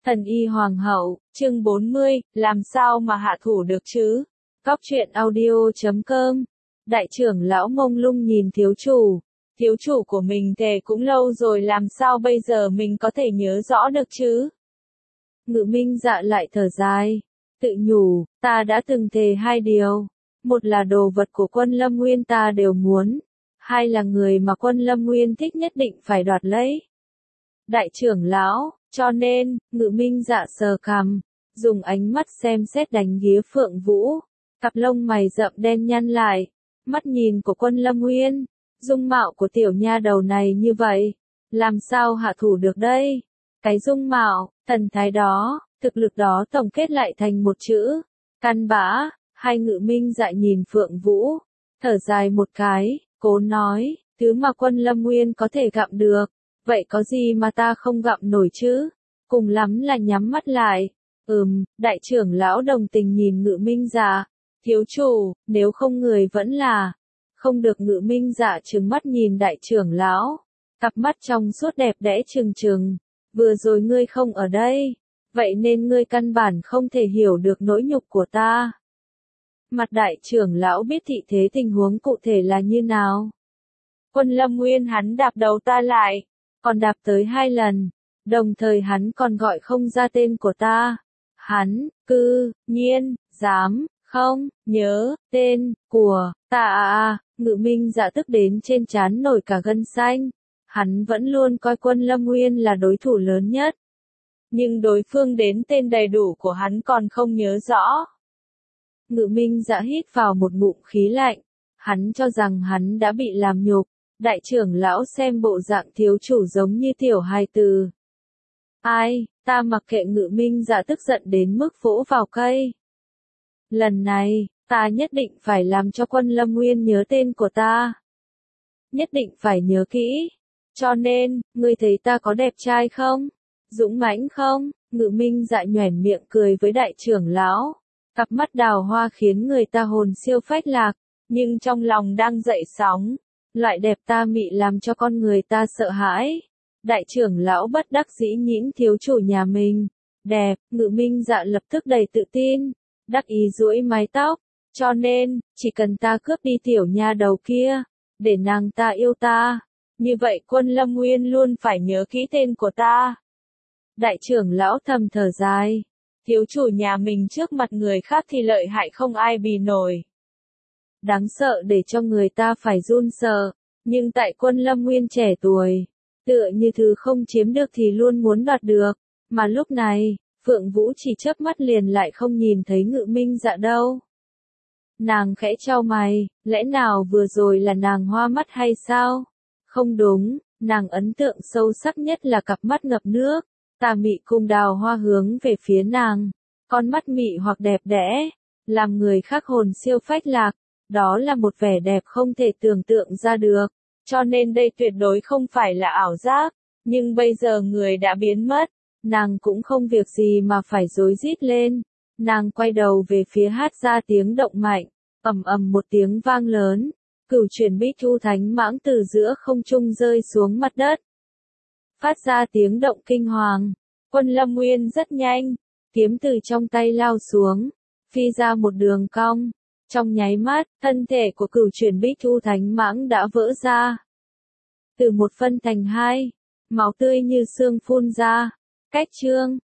Thần y hoàng hậu, chương 40, làm sao mà hạ thủ được chứ? Cóc truyện audio.com. Đại trưởng lão mông lung nhìn thiếu chủ của mình thề cũng lâu rồi, làm sao bây giờ mình có thể nhớ rõ được chứ? Ngự Minh Dạ lại thở dài, tự nhủ, ta đã từng thề hai điều, một là đồ vật của Quân Lâm Nguyên ta đều muốn, hai là người mà Quân Lâm Nguyên thích nhất định phải đoạt lấy. Đại trưởng lão, cho nên, Ngự Minh Dạ sờ cằm, dùng ánh mắt xem xét đánh ghía Phượng Vũ, cặp lông mày rậm đen nhăn lại, mắt nhìn của Quân Lâm Nguyên, dung mạo của tiểu nha đầu này như vậy, làm sao hạ thủ được đây? Cái dung mạo, thần thái đó, thực lực đó tổng kết lại thành một chữ, căn bã. Hai Ngự Minh Dạ nhìn Phượng Vũ, thở dài một cái, cố nói, thứ mà Quân Lâm Nguyên có thể gặm được, vậy có gì mà ta không gặm nổi chứ? Cùng lắm là nhắm mắt lại. Đại trưởng lão đồng tình nhìn Ngự Minh Dạ, thiếu chủ, nếu không người vẫn là không được. Ngự Minh Dạ trừng mắt nhìn đại trưởng lão, cặp mắt trong suốt đẹp đẽ trừng trừng, vừa rồi ngươi không ở đây, vậy nên ngươi căn bản không thể hiểu được nỗi nhục của ta. Mặt đại trưởng lão biết thị thế tình huống cụ thể là như nào. Quân Lâm Nguyên hắn đạp đầu ta lại, còn đạp tới 2 lần, đồng thời hắn còn gọi không ra tên của ta. Hắn, cư nhiên, dám, không, nhớ, tên, của, ta. Ngự Minh Dạ tức đến trên trán nổi cả gân xanh. Hắn vẫn luôn coi Quân Lâm Nguyên là đối thủ lớn nhất. Nhưng đối phương đến tên đầy đủ của hắn còn không nhớ rõ. Ngự Minh Dạ hít vào một ngụm khí lạnh. Hắn cho rằng hắn đã bị làm nhục. Đại trưởng lão xem bộ dạng thiếu chủ giống như tiểu hài tử. Ai, ta mặc kệ. Ngự Minh Dạ tức giận đến mức vỗ vào cây. Lần này, ta nhất định phải làm cho Quân Lâm Nguyên nhớ tên của ta. Nhất định phải nhớ kỹ. Cho nên, ngươi thấy ta có đẹp trai không? Dũng mãnh không? Ngự Minh Dạ nhoẻn miệng cười với đại trưởng lão. Cặp mắt đào hoa khiến người ta hồn siêu phách lạc, nhưng trong lòng đang dậy sóng. Loại đẹp ta mị làm cho con người ta sợ hãi. Đại trưởng lão bất đắc dĩ nhĩn thiếu chủ nhà mình. Đẹp, Ngự Minh Dạ lập tức đầy tự tin, đắc ý duỗi mái tóc. Cho nên, chỉ cần ta cướp đi tiểu nha đầu kia, để nàng ta yêu ta, như vậy Quân Lâm Nguyên luôn phải nhớ kỹ tên của ta. Đại trưởng lão thầm thở dài. Thiếu chủ nhà mình trước mặt người khác thì lợi hại không ai bì nổi. Đáng sợ để cho người ta phải run sợ, nhưng tại Quân Lâm Nguyên trẻ tuổi, tựa như thứ không chiếm được thì luôn muốn đoạt được, mà lúc này, Phượng Vũ chỉ chớp mắt liền lại không nhìn thấy Ngự Minh Dạ đâu. Nàng khẽ chau mày, lẽ nào vừa rồi là nàng hoa mắt hay sao? Không đúng, nàng ấn tượng sâu sắc nhất là cặp mắt ngập nước, tà mị cùng đào hoa hướng về phía nàng, con mắt mị hoặc đẹp đẽ, làm người khác hồn siêu phách lạc, đó là một vẻ đẹp không thể tưởng tượng ra được, cho nên đây tuyệt đối không phải là ảo giác, nhưng bây giờ người đã biến mất, nàng cũng không việc gì mà phải rối rít lên, nàng quay đầu về phía hát ra tiếng động mạnh, ầm ầm một tiếng vang lớn, cửu chuyển Bích Thu Thánh Mãng từ giữa không trung rơi xuống mặt đất. Phát ra tiếng động kinh hoàng, Quân Lâm Nguyên rất nhanh, kiếm từ trong tay lao xuống, phi ra một đường cong, trong nháy mắt, thân thể của cửu chuyển Bích Thu Thánh Mãng đã vỡ ra. Từ một phân thành hai, máu tươi như sương phun ra, cách chương,